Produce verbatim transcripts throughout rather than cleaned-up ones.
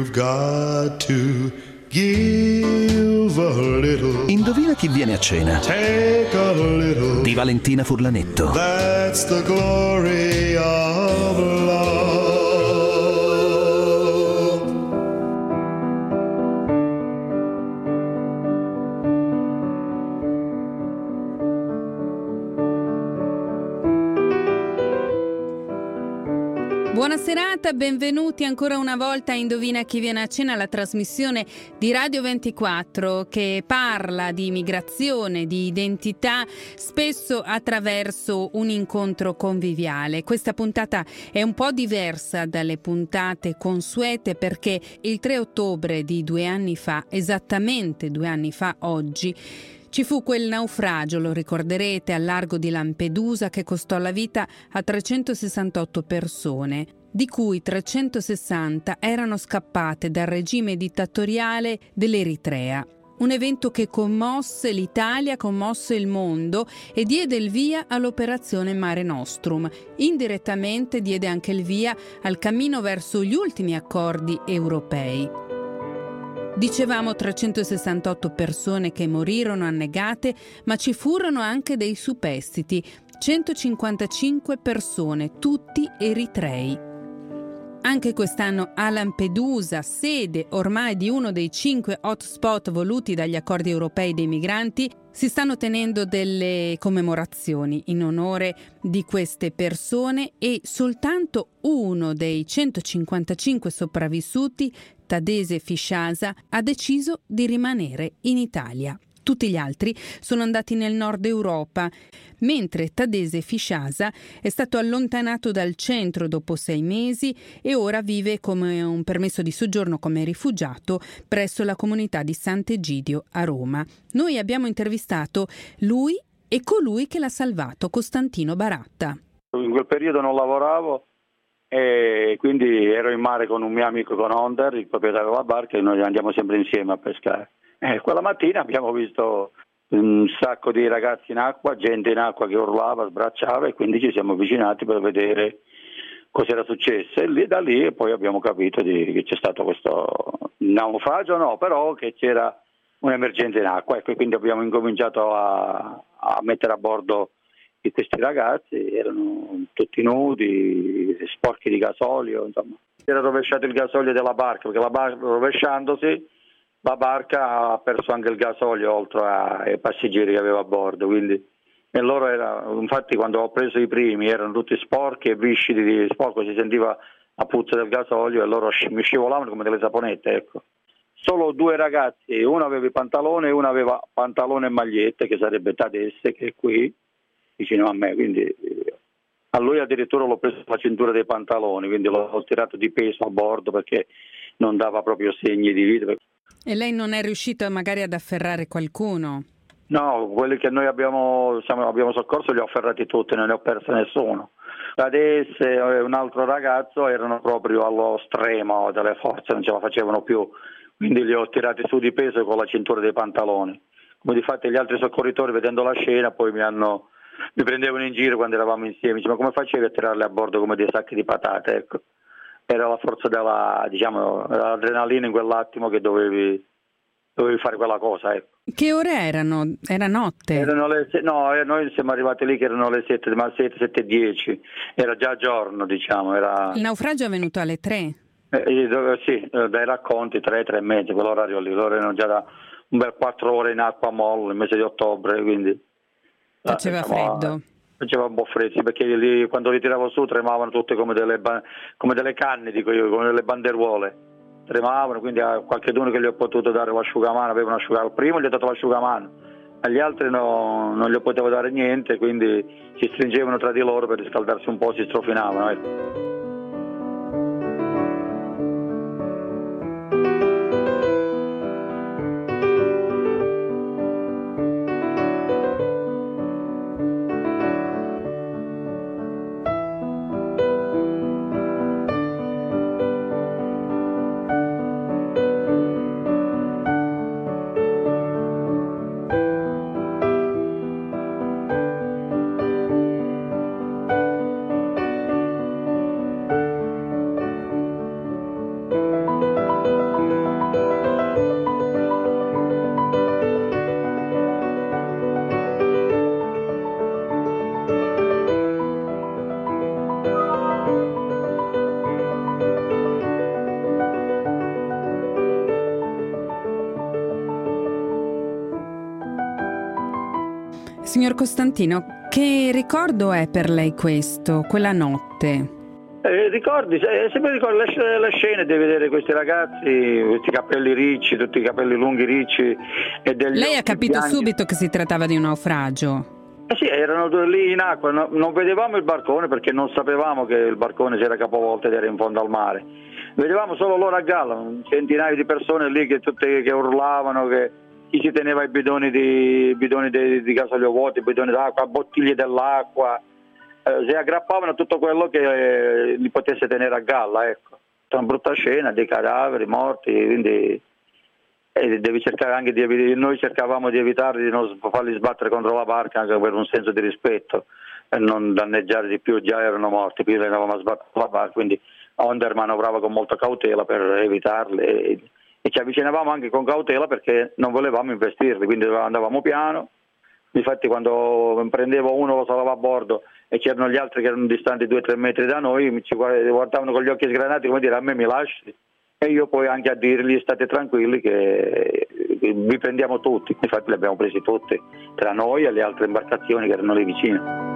You've got to give a little. Indovina chi viene a cena? Take a little. Di Valentina Furlanetto. That's the glory of love. Buona serata, benvenuti ancora una volta a Indovina chi viene a cena, la trasmissione di Radio ventiquattro che parla di migrazione, di identità, spesso attraverso un incontro conviviale. Questa puntata è un po' diversa dalle puntate consuete perché il tre ottobre di due anni fa, esattamente due anni fa oggi, ci fu quel naufragio, lo ricorderete, al largo di Lampedusa che costò la vita a trecentosessantotto persone, di cui trecentosessanta erano scappate dal regime dittatoriale dell'Eritrea. Un evento che commosse l'Italia, commosse il mondo e diede il via all'operazione Mare Nostrum. Indirettamente diede anche il via al cammino verso gli ultimi accordi europei. Dicevamo trecentosessantotto persone che morirono annegate, ma ci furono anche dei superstiti, centocinquantacinque persone, tutti eritrei. Anche quest'anno a Lampedusa, sede ormai di uno dei cinque hotspot voluti dagli accordi europei dei migranti, si stanno tenendo delle commemorazioni in onore di queste persone e soltanto uno dei centocinquantacinque sopravvissuti, Tadesse Fisciasa, ha deciso di rimanere in Italia. Tutti gli altri sono andati nel nord Europa, mentre Tadesse Fisciasa è stato allontanato dal centro dopo sei mesi e ora vive come un permesso di soggiorno come rifugiato presso la comunità di Sant'Egidio a Roma. Noi abbiamo intervistato lui e colui che l'ha salvato, Costantino Baratta. In quel periodo non lavoravo e quindi ero in mare con un mio amico, con Onder, il proprietario della barca, e noi andiamo sempre insieme a pescare. E quella mattina abbiamo visto un sacco di ragazzi in acqua, gente in acqua che urlava, sbracciava, e quindi ci siamo avvicinati per vedere cosa era successo, e lì, da lì poi abbiamo capito di, che c'è stato questo naufragio, no, però che c'era un'emergenza in acqua, e quindi abbiamo incominciato a, a mettere a bordo di questi ragazzi. Erano tutti nudi, sporchi di gasolio, insomma. Era rovesciato il gasolio della barca, perché la barca, rovesciandosi, la barca ha perso anche il gasolio oltre ai passeggeri che aveva a bordo, quindi e loro era, infatti quando ho preso i primi erano tutti sporchi e viscidi di sporco, si sentiva la puzza del gasolio e loro mi scivolavano come delle saponette, ecco. Solo due ragazzi, uno aveva i pantaloni e uno aveva pantalone e magliette, che sarebbe Tadesse, che è qui vicino a me, quindi a lui addirittura l'ho preso la cintura dei pantaloni, quindi l'ho tirato di peso a bordo perché non dava proprio segni di vita. E lei non è riuscita magari ad afferrare qualcuno? No, quelli che noi abbiamo, diciamo, abbiamo soccorso li ho afferrati tutti, non ne ho perso nessuno. Adesso e un altro ragazzo erano proprio allo stremo delle forze, non ce la facevano più, quindi li ho tirati su di peso con la cintura dei pantaloni. Come difatti gli altri soccorritori, vedendo la scena, poi mi hanno mi prendevano in giro quando eravamo insieme, dice, ma come facevi a tirarli a bordo come dei sacchi di patate, ecco. Era la forza della, diciamo, dell'adrenalina in quell'attimo che dovevi, dovevi fare quella cosa, ecco. Che ore erano? Era notte? Erano le, no, noi siamo arrivati lì che erano le sette, ma sette, sette e dieci, era già giorno, diciamo. Era... Il naufragio è avvenuto alle tre? Eh, dove, sì, dai racconti, tre, tre e mezzo, quell'orario lì, loro erano già da un bel quattro ore in acqua a molle, il mese di ottobre, quindi... Faceva diciamo, freddo? Faceva un po' freddo, perché lì, quando li tiravo su tremavano tutte come delle, come delle canne, dico io, come delle banderuole. Tremavano, quindi a qualcheduno che gli ho potuto dare l'asciugamano, aveva un asciugamano. Al primo gli ho dato l'asciugamano, agli altri no, non gli potevo dare niente, quindi si stringevano tra di loro per riscaldarsi un po', si strofinavano. Ecco. Signor Costantino, che ricordo è per lei questo, quella notte? Eh, ricordi, eh, sempre ricordo le, le scene di vedere questi ragazzi, questi capelli ricci, tutti i capelli lunghi ricci. E degli Lei ha capito bianchi. subito che si trattava di un naufragio? Eh sì, erano lì in acqua, no, non vedevamo il barcone perché non sapevamo che il barcone si era capovolto ed era in fondo al mare. Vedevamo solo loro a galla, un centinaio di persone lì che tutte che urlavano, che chi si teneva i bidoni di, bidoni di, di gasolio vuoti, bidoni d'acqua, bottiglie dell'acqua. Eh, si aggrappavano a tutto quello che eh, li potesse tenere a galla, ecco. Una brutta scena, dei cadaveri morti, quindi eh, devi cercare anche di evitare, noi cercavamo di evitare di non farli sbattere contro la barca anche per un senso di rispetto e non danneggiare di più, già erano morti, più li andavamo a sbattere la barca, quindi Onder manovrava con molta cautela per evitarli e, e ci avvicinavamo anche con cautela perché non volevamo investirli, quindi andavamo piano. Infatti quando prendevo uno lo salavo a bordo e c'erano gli altri che erano distanti due o tre metri da noi, ci guardavano con gli occhi sgranati come dire a me mi lasci, e io poi anche a dirgli state tranquilli che vi prendiamo tutti. Infatti li abbiamo presi tutti tra noi e le altre imbarcazioni che erano lì vicine.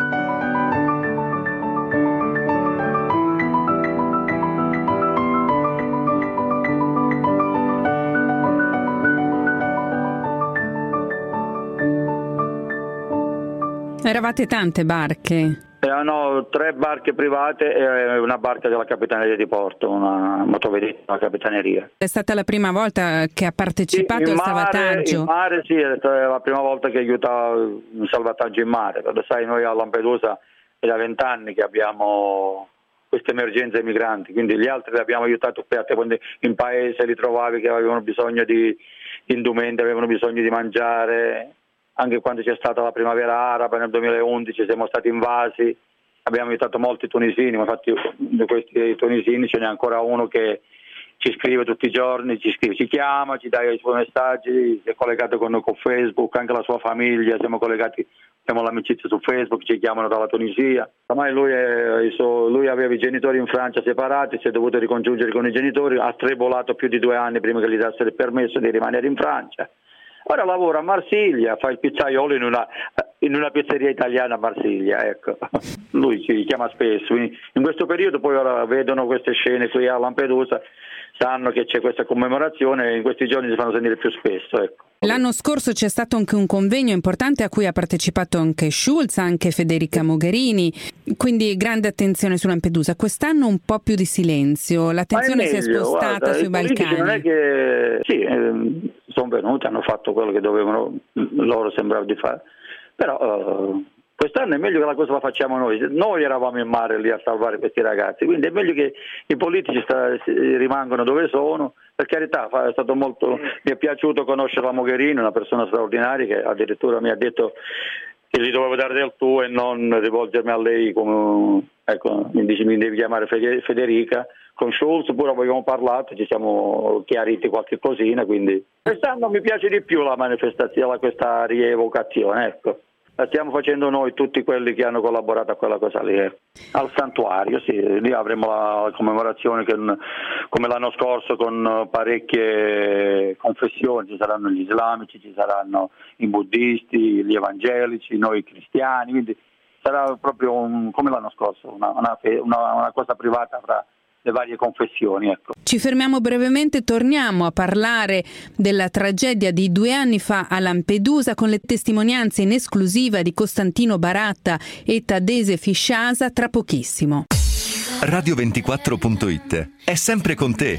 Eravate tante barche? Erano tre barche private e una barca della Capitaneria di Porto, una motovedetta della Capitaneria. È stata la prima volta che ha partecipato sì, al mare, salvataggio? In mare sì, è stata la prima volta che aiutava un salvataggio in mare. Lo sai, noi a Lampedusa è da vent'anni che abbiamo queste emergenze migranti, quindi gli altri li abbiamo aiutati quando in paese li trovavi che avevano bisogno di indumenti, avevano bisogno di mangiare. Anche quando c'è stata la primavera araba nel duemilaundici siamo stati invasi, abbiamo aiutato molti tunisini, ma infatti di questi tunisini ce n'è ancora uno che ci scrive tutti i giorni, ci scrive, ci chiama, ci dà i suoi messaggi, si è collegato con noi con Facebook, anche la sua famiglia, siamo collegati, abbiamo l'amicizia su Facebook, ci chiamano dalla Tunisia. Ormai lui, è, lui aveva i genitori in Francia separati, si è dovuto ricongiungere con i genitori, ha tribolato più di due anni prima che gli dasse il permesso di rimanere in Francia. Ora lavora a Marsiglia, fa il pizzaiolo in una, in una pizzeria italiana a Marsiglia, ecco. Lui ci chiama spesso. In questo periodo poi ora vedono queste scene qui a Lampedusa, sanno che c'è questa commemorazione e in questi giorni si fanno sentire più spesso, ecco. L'anno scorso c'è stato anche un convegno importante a cui ha partecipato anche Schulz, anche Federica Mogherini, quindi grande attenzione su Lampedusa. Quest'anno un po' più di silenzio, l'attenzione si è spostata guarda, sui Balcani. Non è che sì, eh, sono venuti, hanno fatto quello che dovevano, loro sembrava di fare, però eh, quest'anno è meglio che la cosa la facciamo noi. Noi eravamo in mare lì a salvare questi ragazzi, quindi è meglio che i politici sta, rimangano dove sono. Per carità, è stato molto, mi è piaciuto conoscere la Mogherini, una persona straordinaria che addirittura mi ha detto che gli dovevo dare del tuo e non rivolgermi a lei come, ecco, mi dice mi devi chiamare Federica. Con Schulz pure abbiamo parlato, ci siamo chiariti qualche cosina, quindi quest'anno mi piace di più la manifestazione, questa rievocazione, ecco. La stiamo facendo noi, tutti quelli che hanno collaborato a quella cosa lì. Eh. Al santuario, sì, lì avremo la commemorazione che, come l'anno scorso con parecchie confessioni, ci saranno gli islamici, ci saranno i buddisti, gli evangelici, noi cristiani, quindi sarà proprio un, come l'anno scorso, una, una, una, una cosa privata fra le varie confessioni, ecco. Ci fermiamo brevemente, torniamo a parlare della tragedia di due anni fa a Lampedusa con le testimonianze in esclusiva di Costantino Baratta e Tadese Fisciasa tra pochissimo. radio ventiquattro punto it è sempre con te,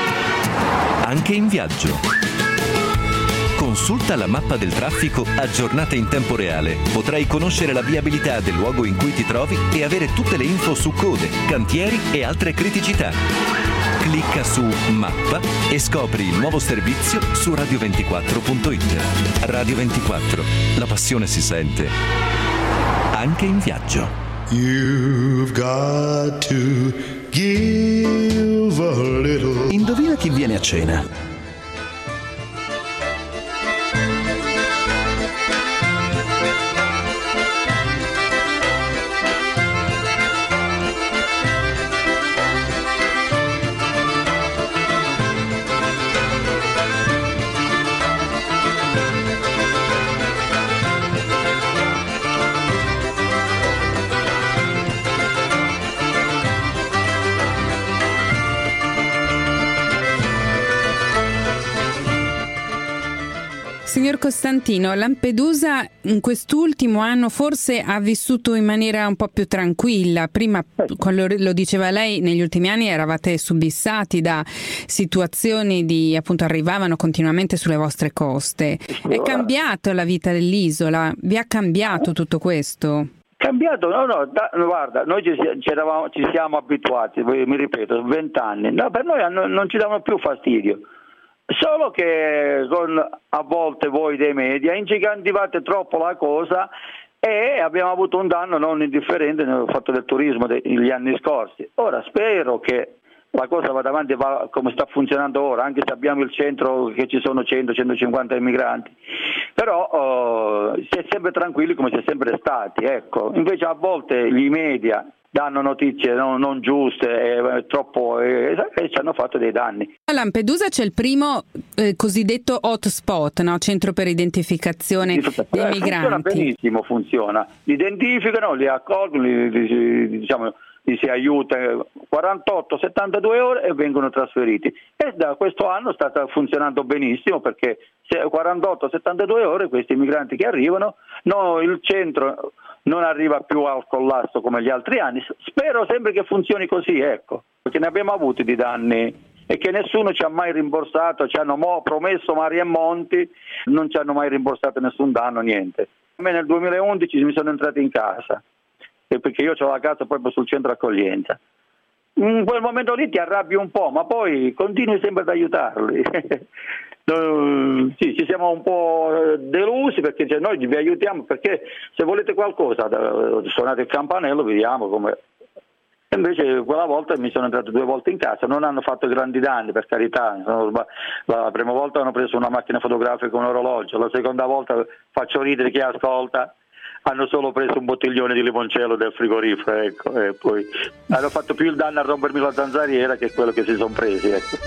anche in viaggio. Consulta la mappa del traffico aggiornata in tempo reale. Potrai conoscere la viabilità del luogo in cui ti trovi e avere tutte le info su code, cantieri e altre criticità. Clicca su Mappa e scopri il nuovo servizio su radio ventiquattro punto it. Radio ventiquattro, la passione si sente anche in viaggio. You've got to give a little. Indovina chi viene a cena? Signor Costantino, Lampedusa in quest'ultimo anno forse ha vissuto in maniera un po' più tranquilla. Prima, quando lo diceva lei, negli ultimi anni eravate subissati da situazioni di, appunto, arrivavano continuamente sulle vostre coste. È cambiata la vita dell'isola? Vi ha cambiato tutto questo? Cambiato? No, no, da, guarda, noi ci, ci, eravamo, ci siamo abituati, mi ripeto, vent'anni. No, per noi non, non ci davano più fastidio. Solo che con, a volte voi dei media ingigantivate troppo la cosa e abbiamo avuto un danno non indifferente nel fatto del turismo degli anni scorsi. Ora spero che la cosa vada avanti e va come sta funzionando ora, anche se abbiamo il centro che ci sono cento centocinquanta immigranti, però uh, si è sempre tranquilli come si è sempre stati, ecco. Invece a volte gli media danno notizie non, non giuste e troppo e, e ci hanno fatto dei danni. A Lampedusa c'è il primo eh, cosiddetto hotspot, no? Centro per identificazione dei eh, migranti. Funziona benissimo, funziona. Li identificano, li accolgono, li, li, diciamo, li si aiuta quarantotto settantadue ore e vengono trasferiti. E da questo anno sta funzionando benissimo perché quarantotto settantadue ore questi migranti che arrivano, no, il centro non arriva più al collasso come gli altri anni. Spero sempre che funzioni così, ecco, perché ne abbiamo avuti di danni e che nessuno ci ha mai rimborsato, ci hanno mo- promesso mari e monti, non ci hanno mai rimborsato nessun danno, niente. A me nel duemilaundici mi sono entrati in casa, perché io ho la casa proprio sul centro accoglienza. In quel momento lì ti arrabbi un po', ma poi continui sempre ad aiutarli. Uh, sì, ci siamo un po' delusi perché cioè, noi vi aiutiamo perché se volete qualcosa suonate il campanello, vediamo come. E invece quella volta mi sono entrato due volte in casa, non hanno fatto grandi danni, per carità. La prima volta hanno preso una macchina fotografica e un orologio, la seconda volta, faccio ridere chi ascolta, hanno solo preso un bottiglione di limoncello del frigorifero, ecco, e poi hanno fatto più il danno a rompermi la zanzariera che quello che si sono presi, ecco.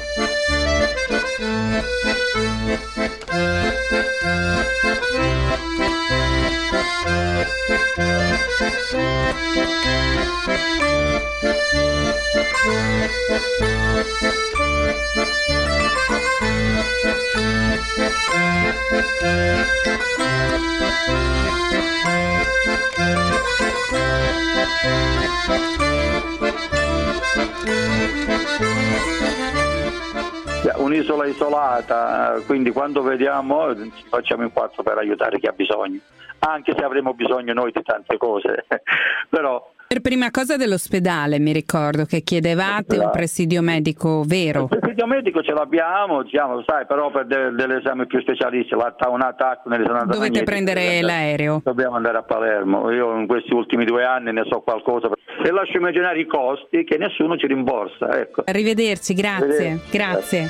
Un'isola isolata, quindi quando vediamo ci facciamo in quattro per aiutare chi ha bisogno, anche se avremo bisogno noi di tante cose. Però per prima cosa dell'ospedale mi ricordo che chiedevate un presidio medico vero. Il presidio medico ce l'abbiamo, diciamo, sai, però per de- degli esami più specialisti, un attacco nelle sonate dovete prendere l'aereo. Dobbiamo andare a Palermo. Io in questi ultimi due anni ne so qualcosa e lascio immaginare i costi che nessuno ci rimborsa, ecco. Arrivederci, grazie. Arrivederci. Grazie.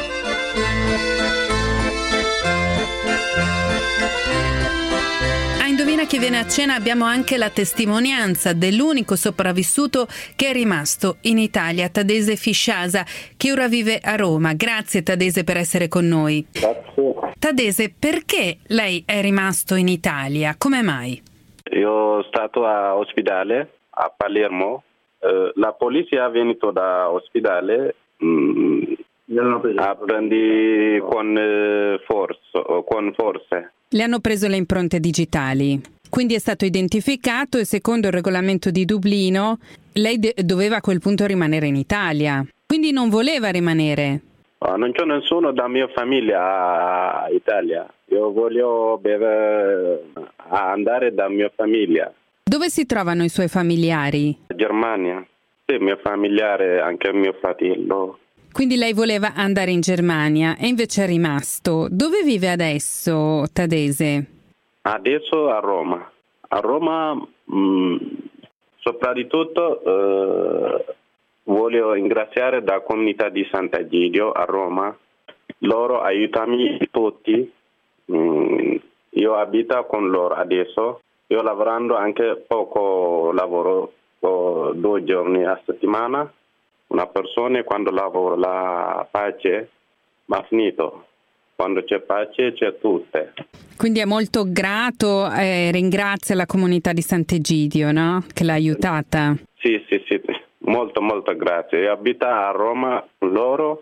A Indovina chi viene a cena abbiamo anche la testimonianza dell'unico sopravvissuto che è rimasto in Italia, Tadese Fisciasa, che ora vive a Roma. Grazie Tadese per essere con noi. Grazie. Tadese, perché lei è rimasto in Italia? Come mai? Io sono stato a ospedale a Palermo. Eh, la polizia è venuta da ospedale. Mm, a prendi con, eh, forza, con forze. Le hanno preso le impronte digitali, quindi è stato identificato e secondo il regolamento di Dublino lei de- doveva a quel punto rimanere in Italia, quindi non voleva rimanere. Oh, non c'è nessuno da mia famiglia in Italia, io voglio bere, andare da mia famiglia. Dove si trovano i suoi familiari? Germania, sì, mio familiare, anche mio fratello. Quindi lei voleva andare in Germania e invece è rimasto. Dove vive adesso, Tadese? Adesso a Roma. A Roma, mh, soprattutto, eh, voglio ringraziare la comunità di Sant'Egidio a Roma. Loro aiutano tutti. Mh, io abito con loro adesso. Io lavorando anche poco lavoro, oh, due giorni a settimana. Una persona quando lavora la pace, ma finito. Quando c'è pace c'è tutto. Quindi è molto grato e eh, ringrazia la comunità di Sant'Egidio, no? Che l'ha aiutata. Sì, sì, sì, molto, molto grazie. Io abito a Roma con loro,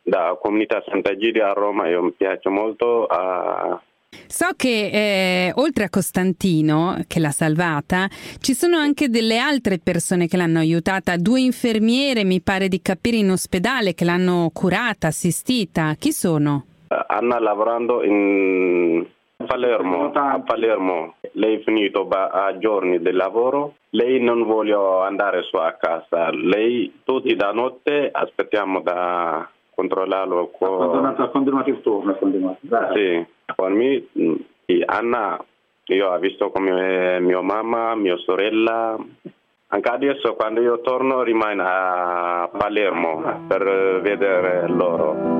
da comunità Sant'Egidio a Roma, io mi piace molto. Uh... So che eh, oltre a Costantino, che l'ha salvata, ci sono anche delle altre persone che l'hanno aiutata, due infermiere, mi pare di capire, in ospedale, che l'hanno curata, assistita. Chi sono? Anna lavorando in Palermo, a Palermo. Lei è finito a giorni di lavoro, lei non vuole andare su a casa, lei tutti da notte aspettiamo da controllarlo. Ha continuato il turno, sì, con me, Anna, io ho visto come mia mamma, mia sorella, anche adesso quando io torno rimane a Palermo per vedere loro.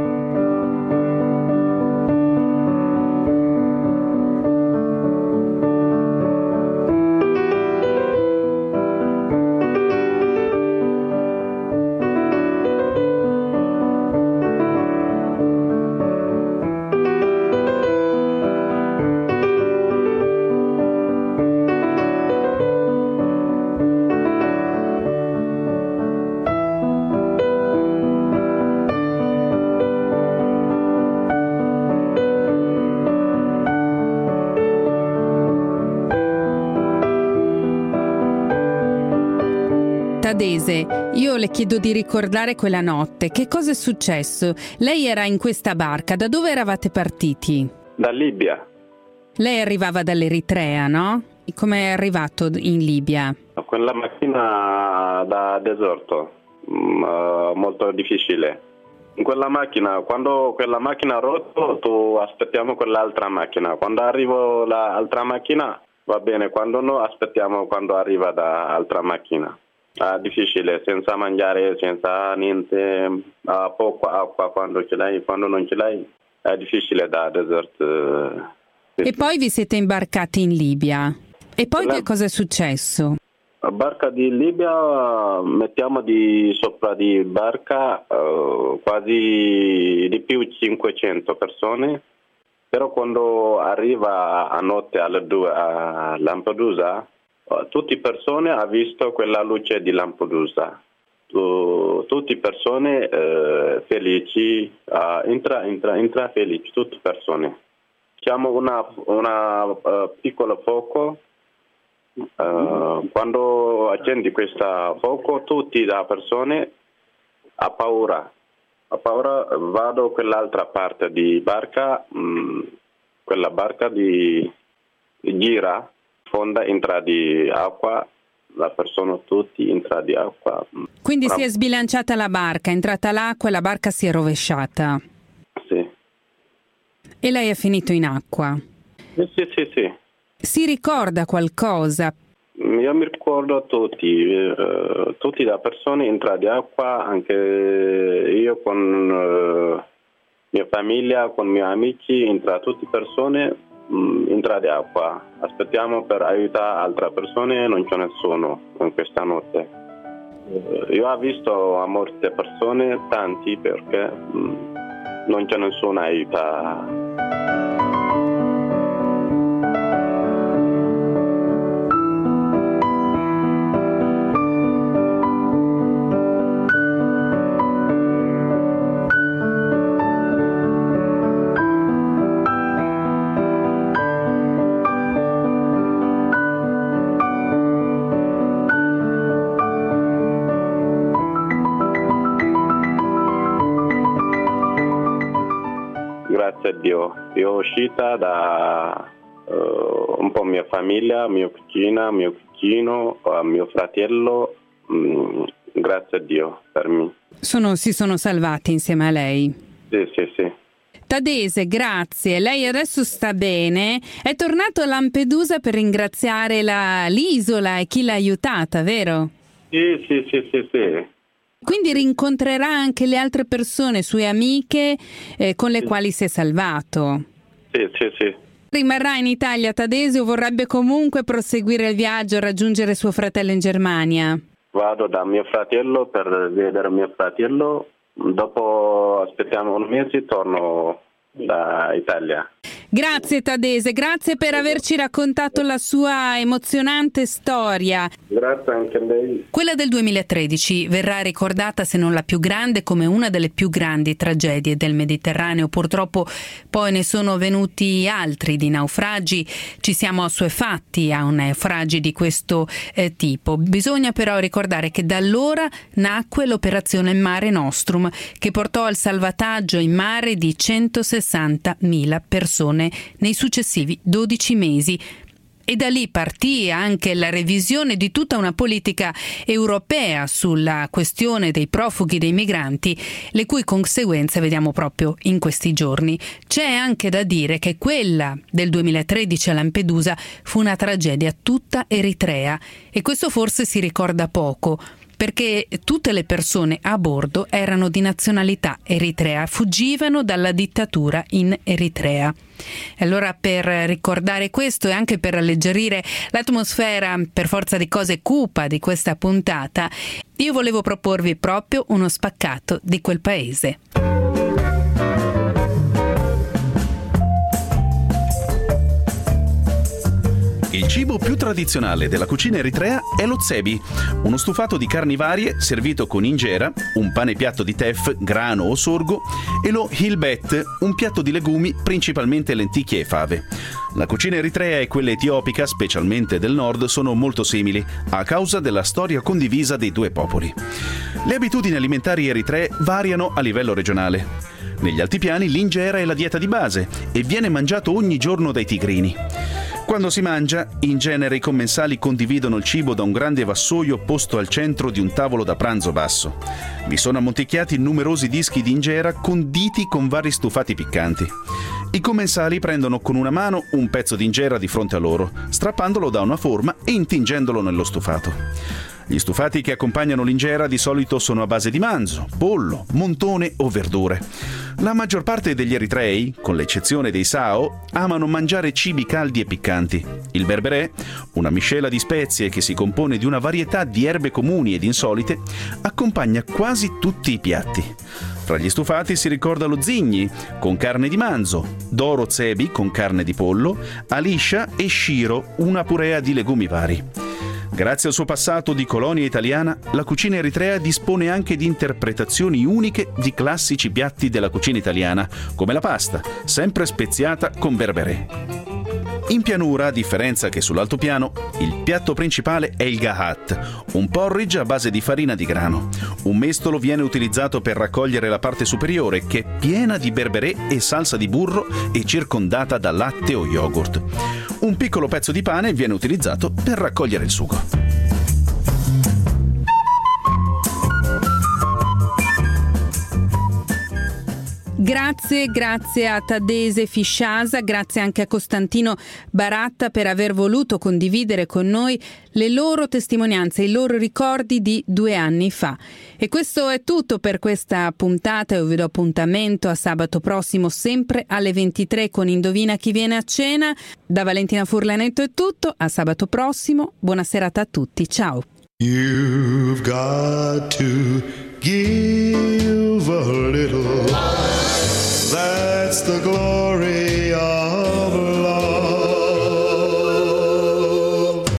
Tadese, io le chiedo di ricordare quella notte. Che cosa è successo? Lei era in questa barca. Da dove eravate partiti? Da Libia. Lei arrivava dall'Eritrea, no? Come è arrivato in Libia? Con la macchina da deserto, uh, molto difficile. In quella macchina, quando quella macchina ha rotto, tu aspettiamo quell'altra macchina. Quando arriva l'altra macchina, va bene. Quando no, aspettiamo quando arriva l'altra macchina. È difficile, senza mangiare, senza niente, uh, poco acqua quando ce l'hai, quando non ce l'hai, è difficile da desert. Uh, e poi vi siete imbarcati in Libia. E poi la... che cosa è successo? La barca di Libia, mettiamo di sopra di barca uh, quasi di più cinquecento persone, però quando arriva a notte alle due a Lampedusa, tutte le persone hanno visto quella luce di Lampedusa, tu, tutte le persone eh, felici, uh, entra, entra, entra felici, tutte persone. Siamo una, una uh, piccola fuoco, uh, quando accendi questo fuoco tutte le persone hanno paura, ha paura, vado a quell'altra parte di barca, mh, quella barca di, di gira, fonda, entra di acqua, la persona tutti entra di acqua. Quindi si è sbilanciata la barca, è entrata l'acqua e la barca si è rovesciata. Sì. E lei è finito in acqua. Sì, sì, sì, sì. Si ricorda qualcosa? Io mi ricordo tutti, eh, tutti le persone entrano di acqua, anche io con eh, mia famiglia, con i miei amici, entra tutte le persone. Entra di acqua, aspettiamo per aiutare altre persone, non c'è nessuno in questa notte. Io ho visto a molte persone, tanti, perché non c'è nessuno aiuta. Grazie a Dio, io sono uscita da uh, un po' mia famiglia, mia cugina, mio cugino, uh, mio fratello, mm, grazie a Dio per me. Sono, si sono salvati insieme a lei? Sì, sì, sì. Tadese, grazie. Lei adesso sta bene. È tornato a Lampedusa per ringraziare la, l'isola e chi l'ha aiutata, vero? Sì, sì, sì, sì, sì. Quindi rincontrerà anche le altre persone, sue amiche, eh, con le sì. quali si è salvato. Sì, sì, sì. Rimarrà in Italia Tadese o vorrebbe comunque proseguire il viaggio e raggiungere suo fratello in Germania? Vado da mio fratello per vedere mio fratello, dopo aspettiamo un mese e torno da Italia. Grazie Tadese, grazie per averci raccontato la sua emozionante storia. Grazie anche a lei. Quella del duemilatredici verrà ricordata, se non la più grande, come una delle più grandi tragedie del Mediterraneo. Purtroppo poi ne sono venuti altri di naufragi, ci siamo assuefatti a un naufragi di questo eh, tipo. Bisogna però ricordare che da allora nacque l'operazione Mare Nostrum, che portò al salvataggio in mare di centosessantamila persone nei successivi dodici mesi. E da lì partì anche la revisione di tutta una politica europea sulla questione dei profughi, dei migranti, le cui conseguenze vediamo proprio in questi giorni. C'è anche da dire che quella del duemilatredici a Lampedusa fu una tragedia tutta eritrea, e questo forse si ricorda poco, perché tutte le persone a bordo erano di nazionalità eritrea, fuggivano dalla dittatura in Eritrea. E allora, per ricordare questo e anche per alleggerire l'atmosfera, per forza di cose, cupa di questa puntata, io volevo proporvi proprio uno spaccato di quel paese. Il cibo più tradizionale della cucina eritrea è lo tsebi, uno stufato di carni varie servito con injera, un pane piatto di tef, grano o sorgo, e lo hilbet, un piatto di legumi, principalmente lenticchie e fave. La cucina eritrea e quella etiopica, specialmente del nord, sono molto simili, a causa della storia condivisa dei due popoli. Le abitudini alimentari eritree variano a livello regionale. Negli altipiani l'injera è la dieta di base e viene mangiato ogni giorno dai tigrini. Quando si mangia, in genere i commensali condividono il cibo da un grande vassoio posto al centro di un tavolo da pranzo basso. Vi sono ammonticchiati numerosi dischi di injera conditi con vari stufati piccanti. I commensali prendono con una mano un pezzo di injera di fronte a loro, strappandolo da una forma e intingendolo nello stufato. Gli stufati che accompagnano l'injera di solito sono a base di manzo, pollo, montone o verdure. La maggior parte degli eritrei, con l'eccezione dei Sao, amano mangiare cibi caldi e piccanti. Il berberè, una miscela di spezie che si compone di una varietà di erbe comuni ed insolite, accompagna quasi tutti i piatti. Tra gli stufati si ricorda lo zigni, con carne di manzo, doro tsebi con carne di pollo, aliscia e shiro, una purea di legumi vari. Grazie al suo passato di colonia italiana, la cucina eritrea dispone anche di interpretazioni uniche di classici piatti della cucina italiana, come la pasta, sempre speziata con berberè. In pianura, a differenza che sull'altopiano, il piatto principale è il gahat, un porridge a base di farina di grano. Un mestolo viene utilizzato per raccogliere la parte superiore, che è piena di berberè e salsa di burro e circondata da latte o yogurt. Un piccolo pezzo di pane viene utilizzato per raccogliere il sugo. Grazie, grazie a Tadese Fisciasa, grazie anche a Costantino Baratta per aver voluto condividere con noi le loro testimonianze, i loro ricordi di due anni fa. E questo è tutto per questa puntata. Io vi do appuntamento a sabato prossimo, sempre alle ventitré, con Indovina chi viene a cena. Da Valentina Furlanetto è tutto, a sabato prossimo, buona serata a tutti, ciao. You've got to give a little. That's the glory of